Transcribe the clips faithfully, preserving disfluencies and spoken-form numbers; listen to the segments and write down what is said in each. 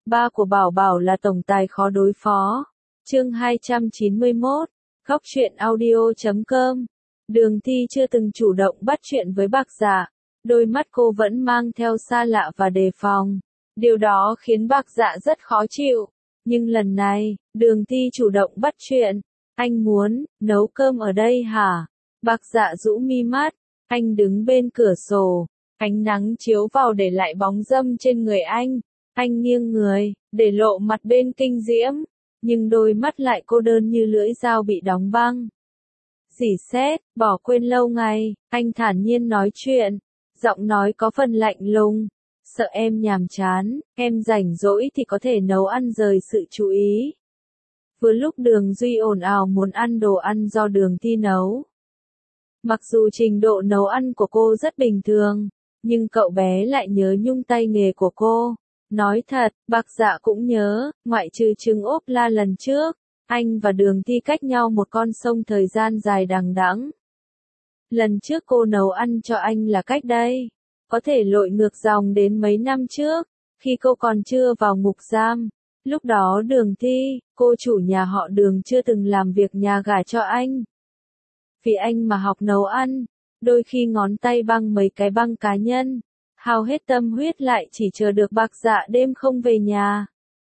ba của Bảo Bảo là tổng tài khó đối phó. Chương hai trăm chín mươi mốt, Góc truyện audio chấm com. Đường Thi chưa từng chủ động bắt chuyện với Bạc Dạ, đôi mắt cô vẫn mang theo xa lạ và đề phòng. Điều đó khiến Bạc Dạ rất khó chịu. Nhưng lần này, Đường Thi chủ động bắt chuyện. Anh muốn nấu cơm ở đây hả? Bạc Dạ rũ mi mắt, anh đứng bên cửa sổ, ánh nắng chiếu vào để lại bóng râm trên người anh. Anh nghiêng người, để lộ mặt bên kinh diễm, nhưng đôi mắt lại cô đơn như lưỡi dao bị đóng băng. Dì xét, bỏ quên lâu ngày, anh thản nhiên nói chuyện, giọng nói có phần lạnh lùng. Sợ em nhàm chán, em rảnh rỗi thì có thể nấu ăn rời sự chú ý. Vừa lúc Đường Duy ồn ào muốn ăn đồ ăn do Đường Thi nấu. Mặc dù trình độ nấu ăn của cô rất bình thường, nhưng cậu bé lại nhớ nhung tay nghề của cô. Nói thật, Bạc Dạ cũng nhớ, ngoại trừ trứng ốp la lần trước, anh và Đường Thi cách nhau một con sông thời gian dài đằng đẵng. Lần trước cô nấu ăn cho anh là cách đây, có thể lội ngược dòng đến mấy năm trước, khi cô còn chưa vào ngục giam. Lúc đó Đường Thi, cô chủ nhà họ Đường chưa từng làm việc nhà gả cho anh. Vì anh mà học nấu ăn, đôi khi ngón tay băng mấy cái băng cá nhân, hao hết tâm huyết lại chỉ chờ được Bạc Dạ đêm không về nhà.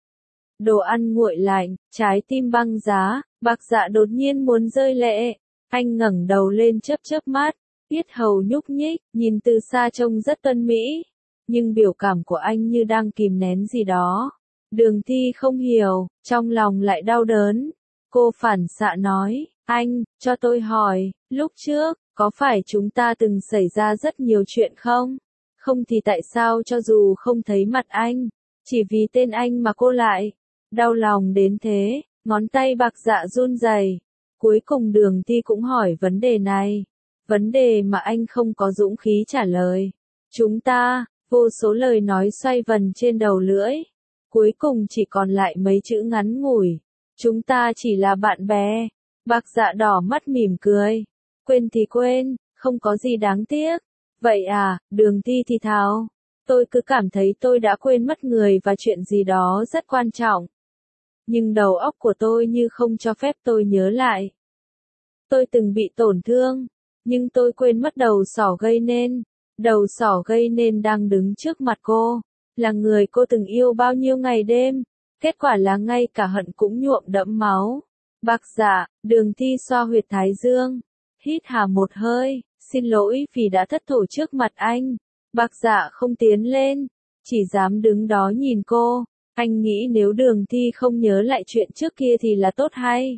Đồ ăn nguội lạnh, trái tim băng giá, Bạc Dạ đột nhiên muốn rơi lệ. Anh ngẩng đầu lên chớp chớp mắt, yết hầu nhúc nhích, nhìn từ xa trông rất tuấn mỹ, nhưng biểu cảm của anh như đang kìm nén gì đó. Đường Thi không hiểu, trong lòng lại đau đớn. Cô phản xạ nói, anh, cho tôi hỏi, lúc trước, có phải chúng ta từng xảy ra rất nhiều chuyện không? Không thì tại sao cho dù không thấy mặt anh, chỉ vì tên anh mà cô lại đau lòng đến thế? Ngón tay Bạc Dạ run rẩy. Cuối cùng Đường Thi cũng hỏi vấn đề này, vấn đề mà anh không có dũng khí trả lời. Chúng ta, vô số lời nói xoay vần trên đầu lưỡi, cuối cùng chỉ còn lại mấy chữ ngắn ngủi. Chúng ta chỉ là bạn bè. Bạc Dạ đỏ mắt mỉm cười. Quên thì quên, không có gì đáng tiếc. Vậy à, Đường Thi thì thào. Tôi cứ cảm thấy tôi đã quên mất người và chuyện gì đó rất quan trọng. Nhưng đầu óc của tôi như không cho phép tôi nhớ lại. Tôi từng bị tổn thương, nhưng tôi quên mất đầu sỏ gây nên. Đầu sỏ gây nên đang đứng trước mặt cô, là người cô từng yêu bao nhiêu ngày đêm. Kết quả là ngay cả hận cũng nhuộm đẫm máu. Bạc Dạ, Đường Thi xoa huyệt thái dương, hít hà một hơi, xin lỗi vì đã thất thểu trước mặt anh. Bạc Dạ không tiến lên, chỉ dám đứng đó nhìn cô. Anh nghĩ nếu Đường Thi không nhớ lại chuyện trước kia thì là tốt hay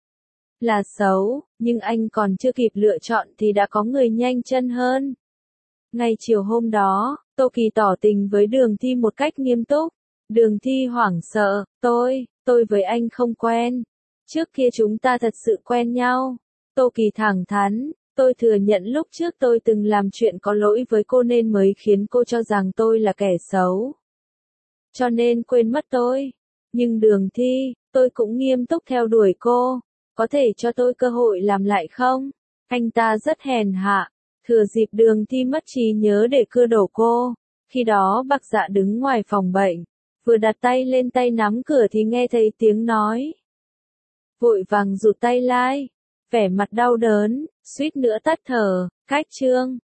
là xấu, nhưng anh còn chưa kịp lựa chọn thì đã có người nhanh chân hơn. Ngày chiều hôm đó, Tô Kỳ tỏ tình với Đường Thi một cách nghiêm túc. Đường Thi hoảng sợ, tôi, tôi với anh không quen. Trước kia chúng ta thật sự quen nhau. Tô Kỳ thẳng thắn, tôi thừa nhận lúc trước tôi từng làm chuyện có lỗi với cô nên mới khiến cô cho rằng tôi là kẻ xấu. Cho nên quên mất tôi. Nhưng Đường Thi, tôi cũng nghiêm túc theo đuổi cô. Có thể cho tôi cơ hội làm lại không? Anh ta rất hèn hạ. Thừa dịp Đường Thi mất trí nhớ để cưa đổ cô. Khi đó Bạc Dạ đứng ngoài phòng bệnh, vừa đặt tay lên tay nắm cửa thì nghe thấy tiếng nói. Vội vàng rụt tay lại, vẻ mặt đau đớn, suýt nữa tắt thở. Cách chương